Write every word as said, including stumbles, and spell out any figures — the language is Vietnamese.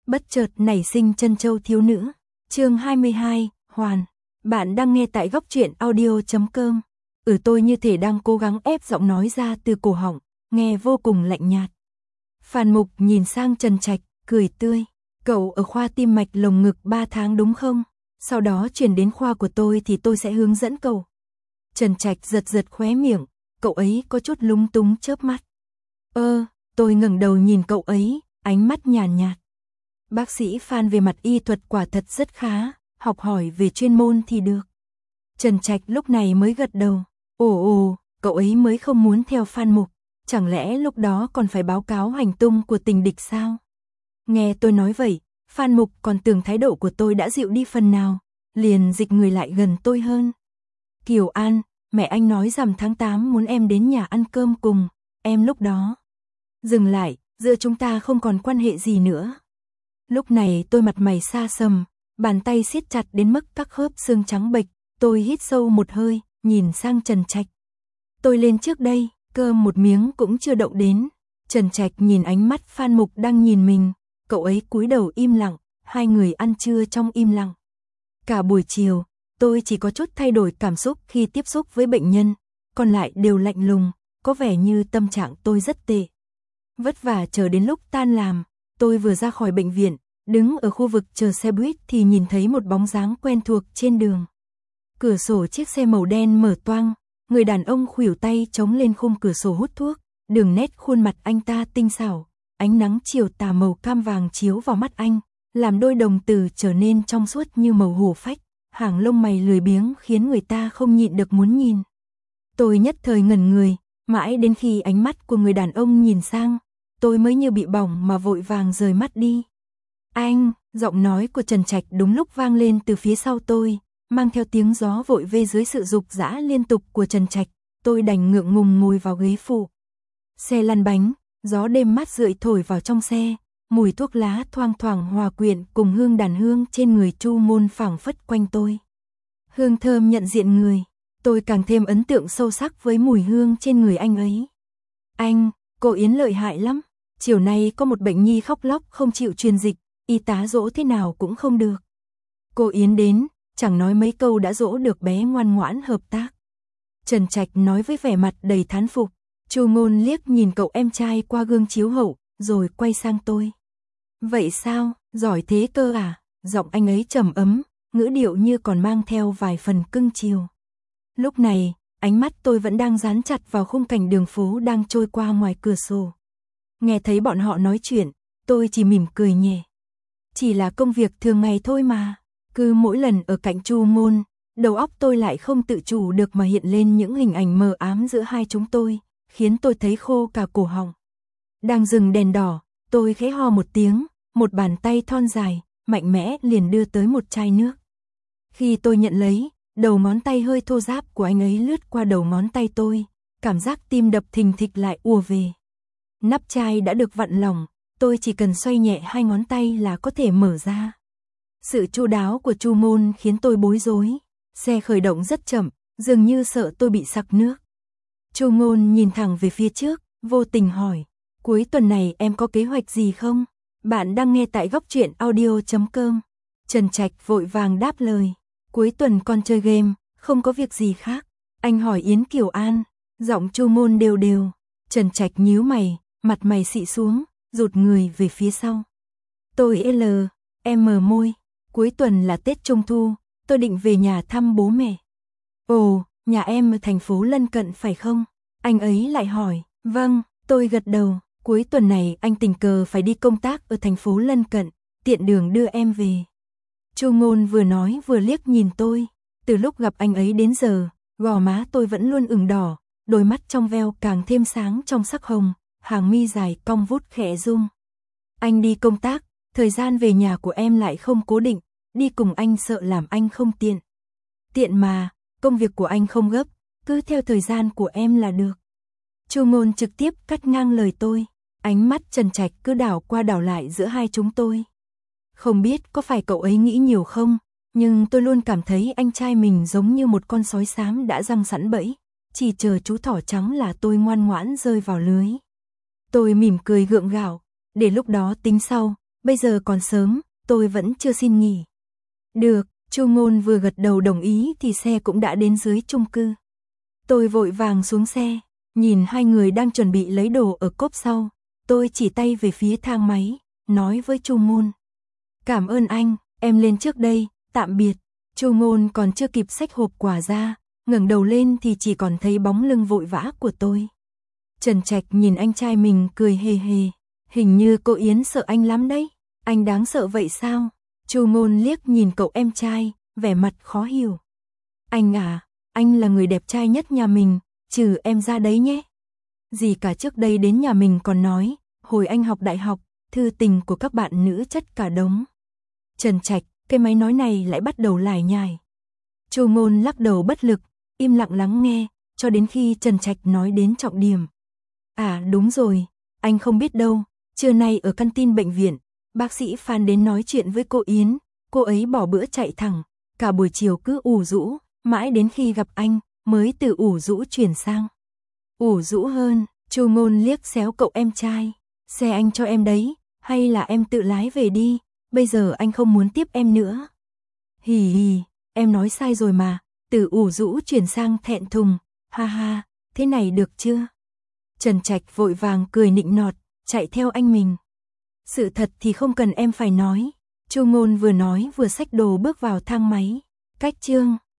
Bất chợt nảy sinh chân châu thiếu nữ. Chương hai mươi hai, Hoàn. Bạn đang nghe tại góc truyện audio chấm com. Ừ, tôi như thể đang cố gắng ép giọng nói ra từ cổ họng, nghe vô cùng lạnh nhạt. Phan Mục nhìn sang Trần Trạch, cười tươi. Cậu ở khoa tim mạch lồng ngực ba tháng đúng không? Sau đó chuyển đến khoa của tôi thì tôi sẽ hướng dẫn cậu. Trần Trạch giật giật khóe miệng, cậu ấy có chút lúng túng chớp mắt. Ơ, tôi ngẩng đầu nhìn cậu ấy, ánh mắt nhàn nhạt. Bác sĩ Phan về mặt y thuật quả thật rất khá, học hỏi về chuyên môn thì được. Trần Trạch lúc này mới gật đầu. Ồ ồ, cậu ấy mới không muốn theo Phan Mục, chẳng lẽ lúc đó còn phải báo cáo hành tung của tình địch sao? Nghe tôi nói vậy, Phan Mục còn tưởng thái độ của tôi đã dịu đi phần nào, liền dịch người lại gần tôi hơn. Kiều An, mẹ anh nói rằm tháng tám muốn em đến nhà ăn cơm cùng, em lúc đó. Dừng lại, giữa chúng ta không còn quan hệ gì nữa. Lúc này tôi mặt mày xa sầm, bàn tay siết chặt đến mức các khớp xương trắng bệch, tôi hít sâu một hơi, nhìn sang Trần Trạch. Tôi lên trước đây, cơm một miếng cũng chưa động đến. Trần Trạch nhìn ánh mắt Phan Mục đang nhìn mình, cậu ấy cúi đầu im lặng, hai người ăn trưa trong im lặng. Cả buổi chiều, tôi chỉ có chút thay đổi cảm xúc khi tiếp xúc với bệnh nhân, còn lại đều lạnh lùng, có vẻ như tâm trạng tôi rất tệ. Vất vả chờ đến lúc tan làm, tôi vừa ra khỏi bệnh viện, đứng ở khu vực chờ xe buýt thì nhìn thấy một bóng dáng quen thuộc trên đường. Cửa sổ chiếc xe màu đen mở toang, người đàn ông khuỷu tay chống lên khung cửa sổ hút thuốc, đường nét khuôn mặt anh ta tinh xảo, ánh nắng chiều tà màu cam vàng chiếu vào mắt anh, làm đôi đồng tử trở nên trong suốt như màu hổ phách, hàng lông mày lười biếng khiến người ta không nhịn được muốn nhìn. Tôi nhất thời ngẩn người, mãi đến khi ánh mắt của người đàn ông nhìn sang, tôi mới như bị bỏng mà vội vàng rời mắt đi. Anh, giọng nói của Trần Trạch đúng lúc vang lên từ phía sau tôi, mang theo tiếng gió vội về dưới sự dục dã liên tục của Trần Trạch, tôi đành ngượng ngùng ngồi vào ghế phụ. Xe lăn bánh, gió đêm mát rượi thổi vào trong xe, mùi thuốc lá thoang thoảng hòa quyện cùng hương đàn hương trên người Chu Môn phảng phất quanh tôi. Hương thơm nhận diện người, tôi càng thêm ấn tượng sâu sắc với mùi hương trên người anh ấy. Anh, cô Yến lợi hại lắm, chiều nay có một bệnh nhi khóc lóc không chịu truyền dịch, y tá dỗ thế nào cũng không được. Cô Yến đến, chẳng nói mấy câu đã dỗ được bé ngoan ngoãn hợp tác. Trần Trạch nói với vẻ mặt đầy thán phục. Chu Ngôn liếc nhìn cậu em trai qua gương chiếu hậu, rồi quay sang tôi. Vậy sao, giỏi thế cơ à? Giọng anh ấy trầm ấm, ngữ điệu như còn mang theo vài phần cưng chiều. Lúc này, ánh mắt tôi vẫn đang dán chặt vào khung cảnh đường phố đang trôi qua ngoài cửa sổ. Nghe thấy bọn họ nói chuyện, tôi chỉ mỉm cười nhẹ. Chỉ là công việc thường ngày thôi mà. Cứ mỗi lần ở cạnh Chu Ngôn, đầu óc tôi lại không tự chủ được mà hiện lên những hình ảnh mờ ám giữa hai chúng tôi, khiến tôi thấy khô cả cổ họng. Đang dừng đèn đỏ, tôi khẽ ho một tiếng, một bàn tay thon dài, mạnh mẽ liền đưa tới một chai nước. Khi tôi nhận lấy, đầu ngón tay hơi thô ráp của anh ấy lướt qua đầu ngón tay tôi, cảm giác tim đập thình thịch lại ùa về. Nắp chai đã được vặn lỏng, tôi chỉ cần xoay nhẹ hai ngón tay là có thể mở ra. Sự chu đáo của Chu Môn khiến tôi bối rối, xe khởi động rất chậm, dường như sợ tôi bị sặc nước. Chu Ngôn nhìn thẳng về phía trước, vô tình hỏi, cuối tuần này em có kế hoạch gì không? Bạn đang nghe tại góc truyện audio chấm com. Trần Trạch vội vàng đáp lời, cuối tuần con chơi game, không có việc gì khác. Anh hỏi Yến Kiều An, giọng Chu Ngôn đều đều. Trần Trạch nhíu mày, mặt mày xị xuống, rụt người về phía sau. Tôi L, em mờ môi, cuối tuần là Tết Trung Thu, tôi định về nhà thăm bố mẹ. Ồ, nhà em ở thành phố lân cận phải không? Anh ấy lại hỏi, vâng, tôi gật đầu, cuối tuần này anh tình cờ phải đi công tác ở thành phố lân cận, tiện đường đưa em về. Chu Ngôn vừa nói vừa liếc nhìn tôi, từ lúc gặp anh ấy đến giờ, gò má tôi vẫn luôn ửng đỏ, đôi mắt trong veo càng thêm sáng trong sắc hồng, hàng mi dài cong vút khẽ rung. Anh đi công tác, thời gian về nhà của em lại không cố định, đi cùng anh sợ làm anh không tiện. Tiện mà, công việc của anh không gấp, cứ theo thời gian của em là được. Chu Ngôn trực tiếp cắt ngang lời tôi, ánh mắt Trần Trạch cứ đảo qua đảo lại giữa hai chúng tôi. Không biết có phải cậu ấy nghĩ nhiều không, nhưng tôi luôn cảm thấy anh trai mình giống như một con sói xám đã răng sẵn bẫy, chỉ chờ chú thỏ trắng là tôi ngoan ngoãn rơi vào lưới. Tôi mỉm cười gượng gạo, để lúc đó tính sau, bây giờ còn sớm, tôi vẫn chưa xin nghỉ. Được, Chu Ngôn vừa gật đầu đồng ý thì xe cũng đã đến dưới chung cư. Tôi vội vàng xuống xe, nhìn hai người đang chuẩn bị lấy đồ ở cốp sau, tôi chỉ tay về phía thang máy, nói với Chu Ngôn. Cảm ơn anh, em lên trước đây, tạm biệt. Chu Ngôn còn chưa kịp xách hộp quà ra, ngẩng đầu lên thì chỉ còn thấy bóng lưng vội vã của tôi. Trần Trạch nhìn anh trai mình cười hề hề, hình như cô Yến sợ anh lắm đấy, anh đáng sợ vậy sao? Chu Ngôn liếc nhìn cậu em trai, vẻ mặt khó hiểu. Anh à, anh là người đẹp trai nhất nhà mình, trừ em ra đấy nhé. Dì cả trước đây đến nhà mình còn nói, hồi anh học đại học, thư tình của các bạn nữ chất cả đống. Trần Trạch, cái máy nói này lại bắt đầu lải nhải. Chu Ngôn lắc đầu bất lực, im lặng lắng nghe, cho đến khi Trần Trạch nói đến trọng điểm. À đúng rồi, anh không biết đâu, trưa nay ở căn tin bệnh viện, bác sĩ Phan đến nói chuyện với cô Yến, cô ấy bỏ bữa chạy thẳng, cả buổi chiều cứ ủ rũ, mãi đến khi gặp anh, mới từ ủ rũ chuyển sang ủ rũ hơn. Chu Ngôn liếc xéo cậu em trai, xe anh cho em đấy, hay là em tự lái về đi, bây giờ anh không muốn tiếp em nữa. Hì hì, em nói sai rồi mà, từ ủ rũ chuyển sang thẹn thùng, ha ha, thế này được chưa? Trần Trạch vội vàng cười nịnh nọt, chạy theo anh mình. Sự thật thì không cần em phải nói. Chu Ngôn vừa nói vừa xách đồ bước vào thang máy. Cách chương